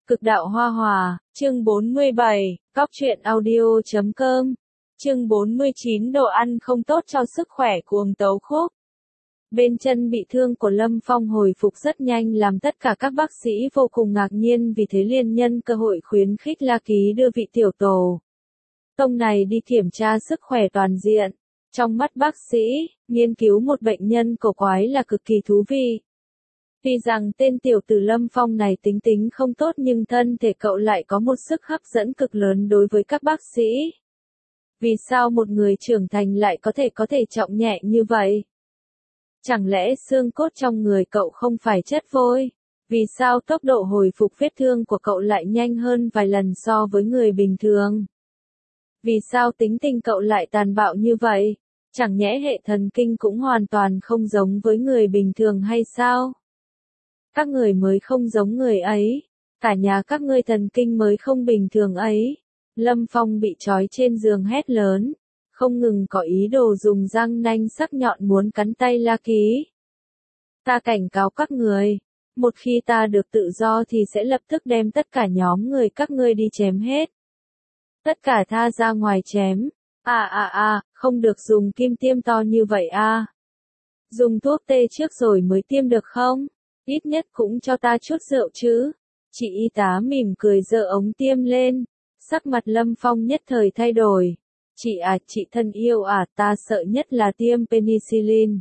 Cực đạo hoa hòa, chương 47, Cóc truyện audio.com, chương 49 đồ ăn không tốt cho sức khỏe cuồng tấu khúc. Bên chân bị thương của Lâm Phong hồi phục rất nhanh làm tất cả các bác sĩ vô cùng ngạc nhiên, vì thế liền nhân cơ hội khuyến khích La Ký đưa vị tiểu tổ tông này đi kiểm tra sức khỏe toàn diện. Trong mắt bác sĩ, nghiên cứu một bệnh nhân cổ quái là cực kỳ thú vị. Tuy rằng tên tiểu tử Lâm Phong này tính tính không tốt nhưng thân thể cậu lại có một sức hấp dẫn cực lớn đối với các bác sĩ. Vì sao một người trưởng thành lại có thể trọng nhẹ như vậy? Chẳng lẽ xương cốt trong người cậu không phải chất vôi? Vì sao tốc độ hồi phục vết thương của cậu lại nhanh hơn vài lần so với người bình thường? Vì sao tính tình cậu lại tàn bạo như vậy? Chẳng nhẽ hệ thần kinh cũng hoàn toàn không giống với người bình thường hay sao? Các người mới không giống người ấy, cả nhà các ngươi thần kinh mới không bình thường ấy. Lâm Phong bị trói trên giường hét lớn, không ngừng có ý đồ dùng răng nanh sắc nhọn muốn cắn tay La Ký. Ta cảnh cáo các người, một khi ta được tự do thì sẽ lập tức đem tất cả nhóm người các ngươi đi chém hết. Tất cả tha ra ngoài chém. Không được dùng kim tiêm to như vậy a. Dùng thuốc tê trước rồi mới tiêm được không? Ít nhất cũng cho ta chút rượu chứ. Chị y tá mỉm cười giơ ống tiêm lên. Sắc mặt Lâm Phong nhất thời thay đổi. Chị thân yêu ta sợ nhất là tiêm penicillin.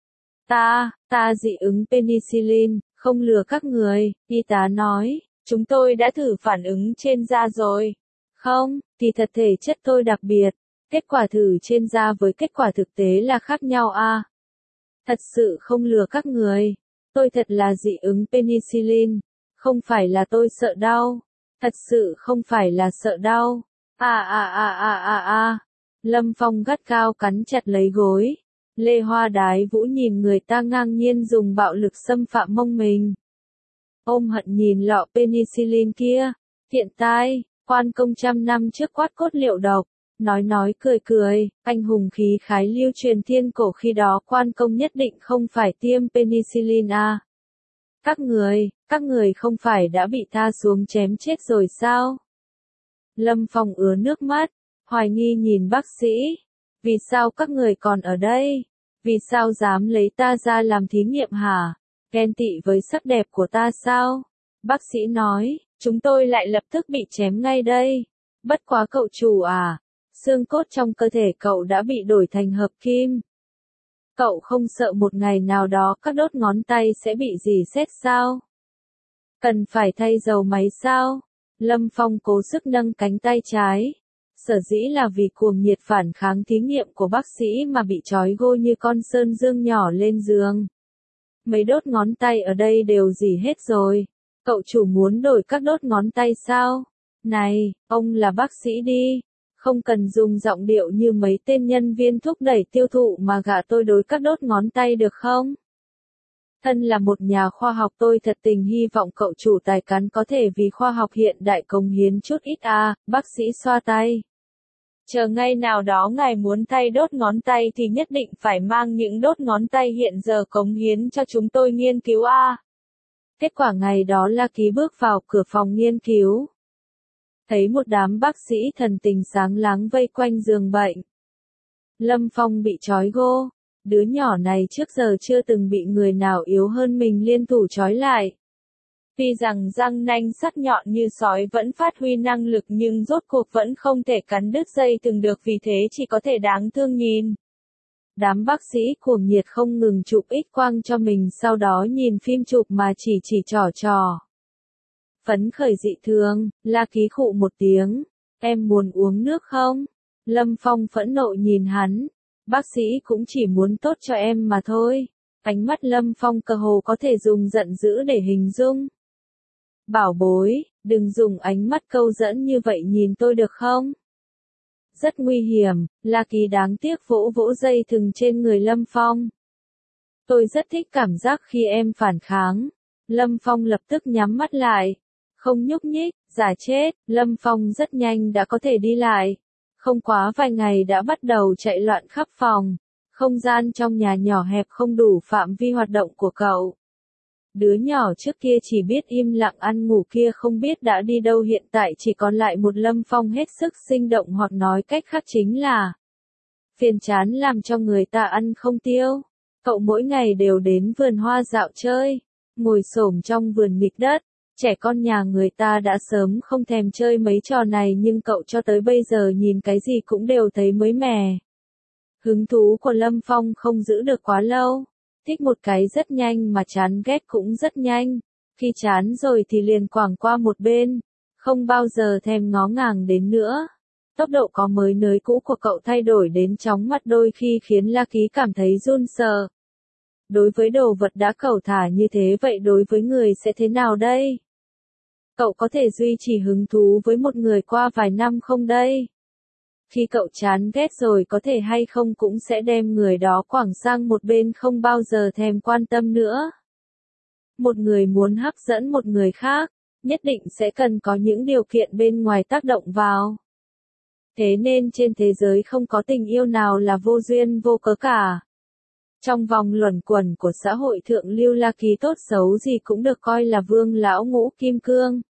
Ta dị ứng penicillin, không lừa các người, y tá nói. Chúng tôi đã thử phản ứng trên da rồi. Không, thì thật thể chất tôi đặc biệt. Kết quả thử trên da với kết quả thực tế là khác nhau a. Thật sự không lừa các người. Tôi thật là dị ứng penicillin. Không phải là tôi sợ đau. Thật sự không phải là sợ đau. Lâm Phong gắt gao cắn chặt lấy gối. Lê Hoa Đái Vũ nhìn người ta ngang nhiên dùng bạo lực xâm phạm mông mình. Ôm hận nhìn lọ penicillin kia. Tiện tai, Quan Công 100 năm trước quát cốt liệu độc. Nói cười, anh hùng khí khái lưu truyền thiên cổ khi đó Quan Công nhất định không phải tiêm penicillin a. Các người không phải đã bị tha xuống chém chết rồi sao? Lâm Phong ứa nước mắt, hoài nghi nhìn bác sĩ. Vì sao các người còn ở đây? Vì sao dám lấy ta ra làm thí nghiệm hả? Ghen tị với sắc đẹp của ta sao? Bác sĩ nói, chúng tôi lại lập tức bị chém ngay đây. Bất quá cậu chủ xương cốt trong cơ thể cậu đã bị đổi thành hợp kim. Cậu không sợ một ngày nào đó các đốt ngón tay sẽ bị rỉ sét sao? Cần phải thay dầu máy sao? Lâm Phong cố sức nâng cánh tay trái. Sở dĩ là vì cuồng nhiệt phản kháng thí nghiệm của bác sĩ mà bị trói gô như con sơn dương nhỏ lên giường. Mấy đốt ngón tay ở đây đều rỉ hết rồi. Cậu chủ muốn đổi các đốt ngón tay sao? Này, ông là bác sĩ đi. Không cần dùng giọng điệu như mấy tên nhân viên thúc đẩy tiêu thụ mà gạ tôi đối các đốt ngón tay được không? Thân là một nhà khoa học tôi thật tình hy vọng cậu chủ tài cán có thể vì khoa học hiện đại cống hiến chút ít bác sĩ xoa tay. Chờ ngày nào đó ngài muốn thay đốt ngón tay thì nhất định phải mang những đốt ngón tay hiện giờ cống hiến cho chúng tôi nghiên cứu Kết quả ngày đó La Ký bước vào cửa phòng nghiên cứu. Thấy một đám bác sĩ thần tình sáng láng vây quanh giường bệnh. Lâm Phong bị trói gô. Đứa nhỏ này trước giờ chưa từng bị người nào yếu hơn mình liên thủ trói lại. Tuy rằng răng nanh sắc nhọn như sói vẫn phát huy năng lực nhưng rốt cuộc vẫn không thể cắn đứt dây thừng được, vì thế chỉ có thể đáng thương nhìn. Đám bác sĩ cuồng nhiệt không ngừng chụp X-quang cho mình, sau đó nhìn phim chụp mà chỉ trò. Phấn khởi dị thường, La Ký khụ một tiếng. Em muốn uống nước không? Lâm Phong phẫn nộ nhìn hắn. Bác sĩ cũng chỉ muốn tốt cho em mà thôi. Ánh mắt Lâm Phong cơ hồ có thể dùng giận dữ để hình dung. Bảo bối, đừng dùng ánh mắt câu dẫn như vậy nhìn tôi được không? Rất nguy hiểm, La Ký đáng tiếc vỗ dây thừng trên người Lâm Phong. Tôi rất thích cảm giác khi em phản kháng. Lâm Phong lập tức nhắm mắt lại. Không nhúc nhích, giả chết, Lâm Phong rất nhanh đã có thể đi lại. Không quá vài ngày đã bắt đầu chạy loạn khắp phòng. Không gian trong nhà nhỏ hẹp không đủ phạm vi hoạt động của cậu. Đứa nhỏ trước kia chỉ biết im lặng ăn ngủ kia không biết đã đi đâu, hiện tại chỉ còn lại một Lâm Phong hết sức sinh động, hoặc nói cách khác chính là phiền chán làm cho người ta ăn không tiêu. Cậu mỗi ngày đều đến vườn hoa dạo chơi, ngồi xổm trong vườn nghịch đất. Trẻ con nhà người ta đã sớm không thèm chơi mấy trò này, nhưng cậu cho tới bây giờ nhìn cái gì cũng đều thấy mới mẻ. Hứng thú của Lâm Phong không giữ được quá lâu. Thích một cái rất nhanh mà chán ghét cũng rất nhanh. Khi chán rồi thì liền quẳng qua một bên, không bao giờ thèm ngó ngàng đến nữa. Tốc độ có mới nới cũ của cậu thay đổi đến chóng mặt, đôi khi khiến La Ký cảm thấy run sợ. Đối với đồ vật đã cẩu thả như thế, vậy đối với người sẽ thế nào đây? Cậu có thể duy trì hứng thú với một người qua vài năm không đây? Khi cậu chán ghét rồi có thể hay không cũng sẽ đem người đó quẳng sang một bên, không bao giờ thèm quan tâm nữa. Một người muốn hấp dẫn một người khác, nhất định sẽ cần có những điều kiện bên ngoài tác động vào. Thế nên trên thế giới không có tình yêu nào là vô duyên vô cớ cả. Trong vòng luẩn quẩn của xã hội thượng lưu, La Ký tốt xấu gì cũng được coi là vương lão ngũ kim cương.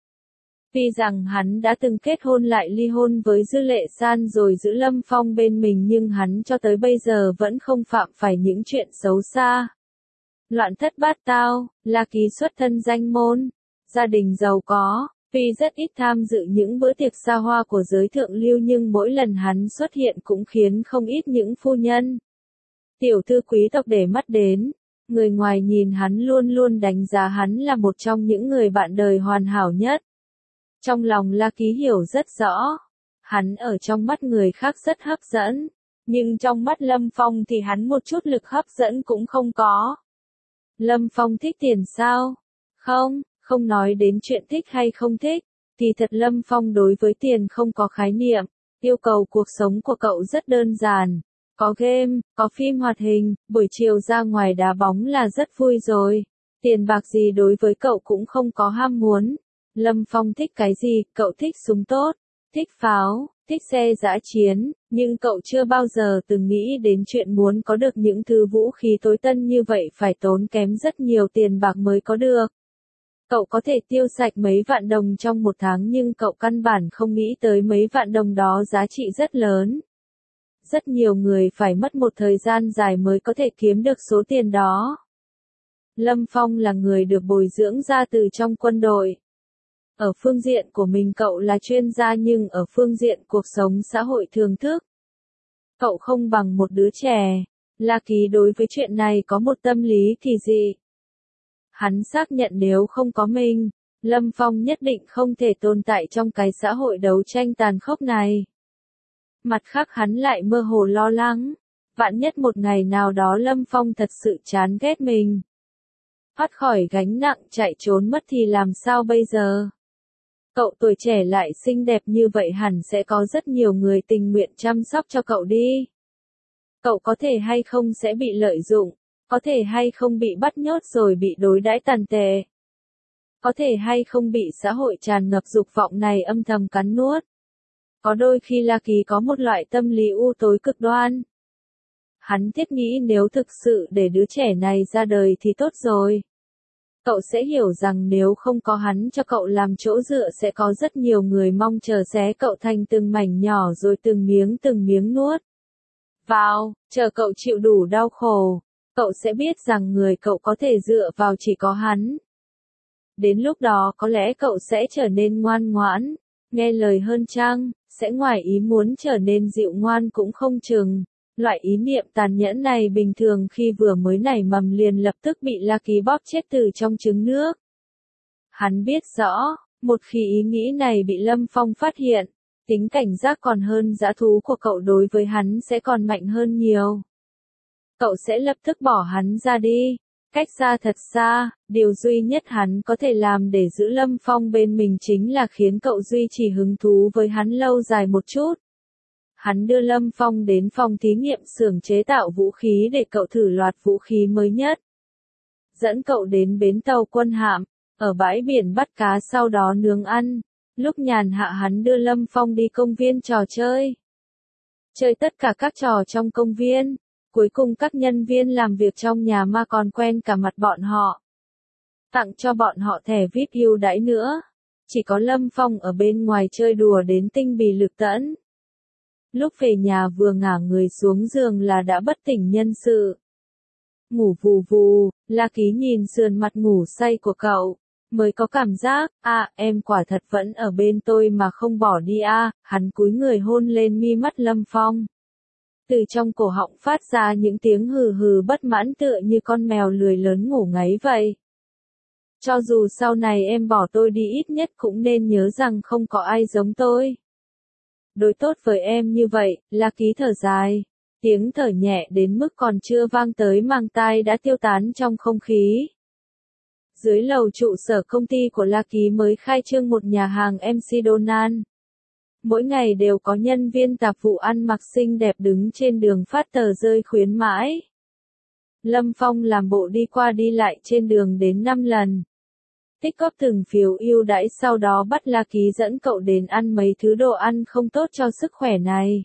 Vì rằng hắn đã từng kết hôn lại ly hôn với Dư Lệ San rồi giữ Lâm Phong bên mình, nhưng hắn cho tới bây giờ vẫn không phạm phải những chuyện xấu xa. Loạn thất bát tao. La Ký xuất thân danh môn, gia đình giàu có, tuy rất ít tham dự những bữa tiệc xa hoa của giới thượng lưu, nhưng mỗi lần hắn xuất hiện cũng khiến không ít những phu nhân, tiểu thư quý tộc để mắt đến. Người ngoài nhìn hắn luôn luôn đánh giá hắn là một trong những người bạn đời hoàn hảo nhất. Trong lòng La Ký hiểu rất rõ, hắn ở trong mắt người khác rất hấp dẫn, nhưng trong mắt Lâm Phong thì hắn một chút lực hấp dẫn cũng không có. Lâm Phong thích tiền sao? Không, không nói đến chuyện thích hay không thích, thì thật Lâm Phong đối với tiền không có khái niệm. Yêu cầu cuộc sống của cậu rất đơn giản, có game, có phim hoạt hình, buổi chiều ra ngoài đá bóng là rất vui rồi. Tiền bạc gì đối với cậu cũng không có ham muốn. Lâm Phong thích cái gì? Cậu thích súng tốt, thích pháo, thích xe dã chiến, nhưng cậu chưa bao giờ từng nghĩ đến chuyện muốn có được những thứ vũ khí tối tân như vậy phải tốn kém rất nhiều tiền bạc mới có được. Cậu có thể tiêu sạch mấy vạn đồng trong một tháng, nhưng cậu căn bản không nghĩ tới mấy vạn đồng đó giá trị rất lớn. Rất nhiều người phải mất một thời gian dài mới có thể kiếm được số tiền đó. Lâm Phong là người được bồi dưỡng ra từ trong quân đội. Ở phương diện của mình cậu là chuyên gia, nhưng ở phương diện cuộc sống xã hội thường thức, cậu không bằng một đứa trẻ. La Ký đối với chuyện này có một tâm lý kỳ dị. Hắn xác nhận nếu không có mình, Lâm Phong nhất định không thể tồn tại trong cái xã hội đấu tranh tàn khốc này. Mặt khác hắn lại mơ hồ lo lắng, vạn nhất một ngày nào đó Lâm Phong thật sự chán ghét mình, thoát khỏi gánh nặng chạy trốn mất thì làm sao bây giờ? Cậu tuổi trẻ lại xinh đẹp như vậy, hẳn sẽ có rất nhiều người tình nguyện chăm sóc cho cậu đi. Cậu có thể hay không sẽ bị lợi dụng, có thể hay không bị bắt nhốt rồi bị đối đãi tàn tệ, có thể hay không bị xã hội tràn ngập dục vọng này âm thầm cắn nuốt. Có đôi khi La Ký có một loại tâm lý u tối cực đoan. Hắn thiết nghĩ nếu thực sự để đứa trẻ này ra đời thì tốt rồi. Cậu sẽ hiểu rằng nếu không có hắn cho cậu làm chỗ dựa sẽ có rất nhiều người mong chờ xé cậu thành từng mảnh nhỏ rồi từng miếng nuốt vào, chờ cậu chịu đủ đau khổ. Cậu sẽ biết rằng người cậu có thể dựa vào chỉ có hắn. Đến lúc đó có lẽ cậu sẽ trở nên ngoan ngoãn, nghe lời hơn chăng, sẽ ngoài ý muốn trở nên dịu ngoan cũng không chừng. Loại ý niệm tàn nhẫn này bình thường khi vừa mới nảy mầm liền lập tức bị La Ký bóp chết từ trong trứng nước. Hắn biết rõ, một khi ý nghĩ này bị Lâm Phong phát hiện, tính cảnh giác còn hơn dã thú của cậu đối với hắn sẽ còn mạnh hơn nhiều. Cậu sẽ lập tức bỏ hắn ra đi, cách xa thật xa. Điều duy nhất hắn có thể làm để giữ Lâm Phong bên mình chính là khiến cậu duy trì hứng thú với hắn lâu dài một chút. Hắn đưa Lâm Phong đến phòng thí nghiệm xưởng chế tạo vũ khí để cậu thử loạt vũ khí mới nhất. Dẫn cậu đến bến tàu quân hạm, ở bãi biển bắt cá sau đó nướng ăn. Lúc nhàn hạ hắn đưa Lâm Phong đi công viên trò chơi. Chơi tất cả các trò trong công viên. Cuối cùng các nhân viên làm việc trong nhà ma còn quen cả mặt bọn họ. tặng cho bọn họ thẻ VIP ưu đãi nữa. Chỉ có Lâm Phong ở bên ngoài chơi đùa đến tinh bì lực tẫn. Lúc về nhà vừa ngả người xuống giường là đã bất tỉnh nhân sự. Ngủ vù vù, La Ký nhìn sườn mặt ngủ say của cậu, mới có cảm giác, em quả thật vẫn ở bên tôi mà không bỏ đi hắn cúi người hôn lên mi mắt Lâm Phong. Từ trong cổ họng phát ra những tiếng hừ hừ bất mãn tựa như con mèo lười lớn ngủ ngáy vậy. Cho dù sau này em bỏ tôi đi ít nhất cũng nên nhớ rằng không có ai giống tôi. Đối tốt với em như vậy, La Ký thở dài. Tiếng thở nhẹ đến mức còn chưa vang tới màng tai đã tiêu tán trong không khí. Dưới lầu trụ sở công ty của La Ký mới khai trương một nhà hàng MC Donald. Mỗi ngày đều có nhân viên tạp vụ ăn mặc xinh đẹp đứng trên đường phát tờ rơi khuyến mãi. Lâm Phong làm bộ đi qua đi lại trên đường đến 5 lần. Tích góp từng phiếu ưu đãi sau đó bắt La Ký dẫn cậu đến ăn mấy thứ đồ ăn không tốt cho sức khỏe này.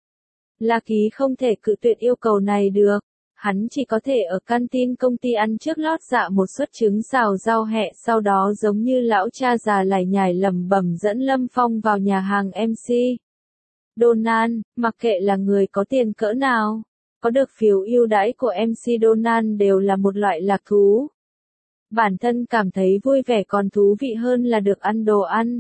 La Ký không thể cự tuyệt yêu cầu này được. Hắn chỉ có thể ở canteen công ty ăn trước lót dạ một suất trứng xào rau hẹ, sau đó giống như lão cha già lải nhải lẩm bẩm dẫn Lâm Phong vào nhà hàng MC Donald, mặc kệ là người có tiền cỡ nào, có được phiếu ưu đãi của MC Donald đều là một loại lạc thú. Bản thân cảm thấy vui vẻ còn thú vị hơn là được ăn đồ ăn.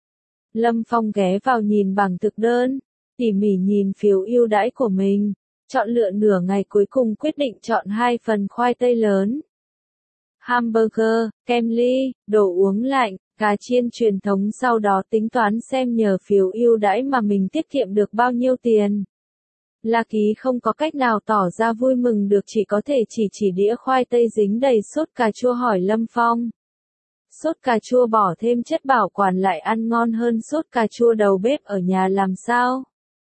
Lâm Phong ghé vào nhìn bảng thực đơn, tỉ mỉ nhìn phiếu ưu đãi của mình. Chọn lựa nửa ngày cuối cùng quyết định chọn 2 phần khoai tây lớn, hamburger, kem ly, đồ uống lạnh, cà chiên truyền thống, sau đó tính toán xem nhờ phiếu ưu đãi mà mình tiết kiệm được bao nhiêu tiền. La Ký không có cách nào tỏ ra vui mừng được, chỉ có thể chỉ đĩa khoai tây dính đầy sốt cà chua hỏi Lâm Phong. Sốt cà chua bỏ thêm chất bảo quản lại ăn ngon hơn sốt cà chua đầu bếp ở nhà làm sao?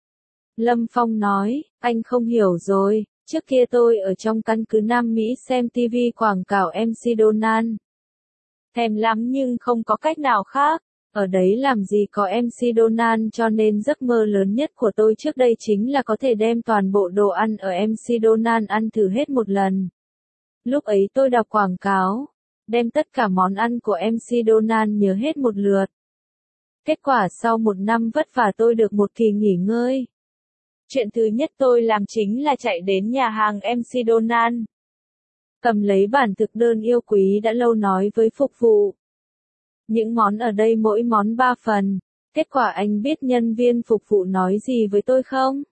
Lâm Phong nói, anh không hiểu rồi, trước kia tôi ở trong căn cứ Nam Mỹ xem TV quảng cáo MC Donald. Thèm lắm nhưng không có cách nào khác, ở đấy làm gì có MC Donald, cho nên giấc mơ lớn nhất của tôi trước đây chính là có thể đem toàn bộ đồ ăn ở MC Donald ăn thử hết một lần. Lúc ấy tôi đọc quảng cáo, đem tất cả món ăn của MC Donald nhớ hết một lượt. Kết quả sau 1 năm vất vả tôi được một kỳ nghỉ ngơi. Chuyện thứ nhất tôi làm chính là chạy đến nhà hàng MC Donald. Cầm lấy bản thực đơn yêu quý đã lâu nói với phục vụ. Những món ở đây mỗi món 3 phần. Kết quả anh biết nhân viên phục vụ nói gì với tôi không?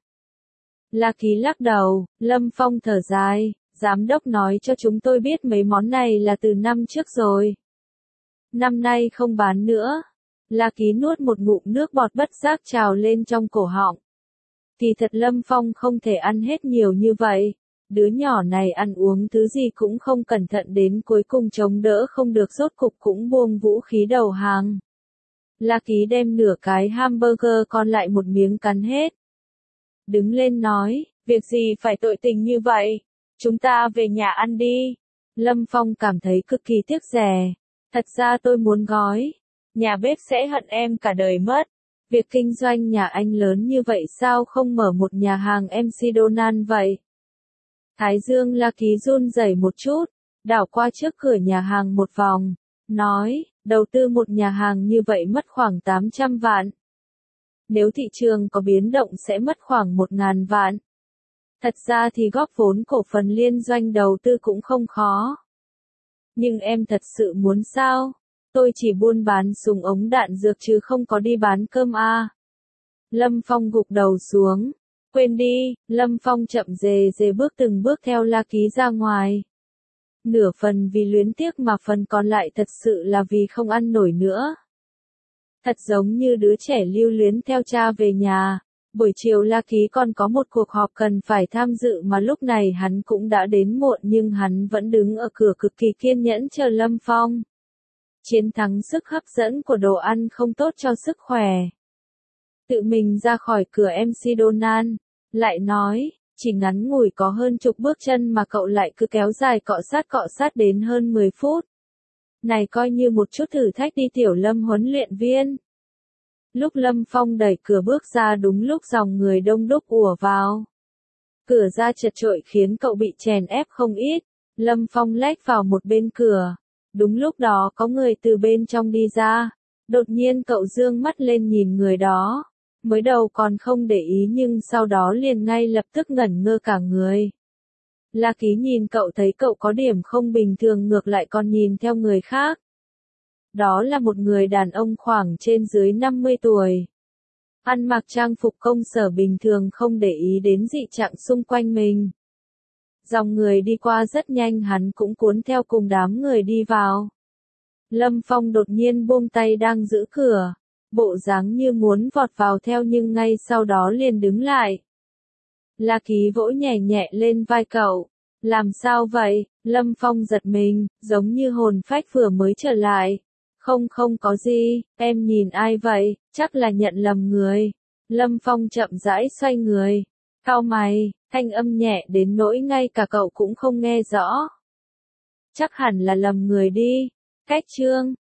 La Ký lắc đầu, Lâm Phong thở dài, giám đốc nói cho chúng tôi biết mấy món này là từ năm trước rồi. Năm nay không bán nữa. La Ký nuốt một ngụm nước bọt bất giác trào lên trong cổ họng. Kỳ thật Lâm Phong không thể ăn hết nhiều như vậy. Đứa nhỏ này ăn uống thứ gì cũng không cẩn thận đến cuối cùng chống đỡ không được, rốt cục cũng buông vũ khí đầu hàng. La Ký đem nửa cái hamburger còn lại một miếng cắn hết. Đứng lên nói, việc gì phải tội tình như vậy? Chúng ta về nhà ăn đi. Lâm Phong cảm thấy cực kỳ tiếc rẻ. Thật ra tôi muốn gói. Nhà bếp sẽ hận em cả đời mất. Việc kinh doanh nhà anh lớn như vậy sao không mở một nhà hàng MC Donald vậy? Thái dương La Ký run rẩy một chút, đảo qua trước cửa nhà hàng một vòng, nói, đầu tư một nhà hàng như vậy mất khoảng 800 vạn. Nếu thị trường có biến động sẽ mất khoảng 1.000 vạn. Thật ra thì góp vốn cổ phần liên doanh đầu tư cũng không khó. Nhưng em thật sự muốn sao? Tôi chỉ buôn bán súng ống đạn dược chứ không có đi bán cơm à. Lâm Phong gục đầu xuống. Quên đi, Lâm Phong chậm rề bước từng bước theo La Ký ra ngoài. Nửa phần vì luyến tiếc mà phần còn lại thật sự là vì không ăn nổi nữa. Thật giống như đứa trẻ lưu luyến theo cha về nhà. Buổi chiều La Ký còn có một cuộc họp cần phải tham dự mà lúc này hắn cũng đã đến muộn, nhưng hắn vẫn đứng ở cửa cực kỳ kiên nhẫn chờ Lâm Phong. Chiến thắng sức hấp dẫn của đồ ăn không tốt cho sức khỏe. Tự mình ra khỏi cửa MC Donald, lại nói, chỉ ngắn ngủi có hơn chục bước chân mà cậu lại cứ kéo dài cọ sát đến hơn 10 phút. Này coi như một chút thử thách đi tiểu Lâm huấn luyện viên. Lúc Lâm Phong đẩy cửa bước ra đúng lúc dòng người đông đúc ùa vào. Cửa ra chật chội khiến cậu bị chèn ép không ít. Lâm Phong lách vào một bên cửa, Đúng lúc đó có người từ bên trong đi ra. Đột nhiên cậu dương mắt lên nhìn người đó. Mới đầu còn không để ý nhưng sau đó liền ngay lập tức ngẩn ngơ cả người. La Ký nhìn cậu thấy cậu có điểm không bình thường ngược lại còn nhìn theo người khác. Đó là một người đàn ông khoảng trên dưới 50 tuổi. Ăn mặc trang phục công sở bình thường không để ý đến dị trạng xung quanh mình. Dòng người đi qua rất nhanh hắn cũng cuốn theo cùng đám người đi vào. Lâm Phong đột nhiên buông tay đang giữ cửa. Bộ dáng như muốn vọt vào theo nhưng ngay sau đó liền đứng lại. La Ký vỗ nhẹ nhẹ lên vai cậu. Làm sao vậy? Lâm Phong giật mình, giống như hồn phách vừa mới trở lại. Không có gì, em nhìn ai vậy, chắc là nhận lầm người. Lâm Phong chậm rãi xoay người. Cau mày, thanh âm nhẹ đến nỗi ngay cả cậu cũng không nghe rõ. Chắc hẳn là lầm người đi. Cách Trương,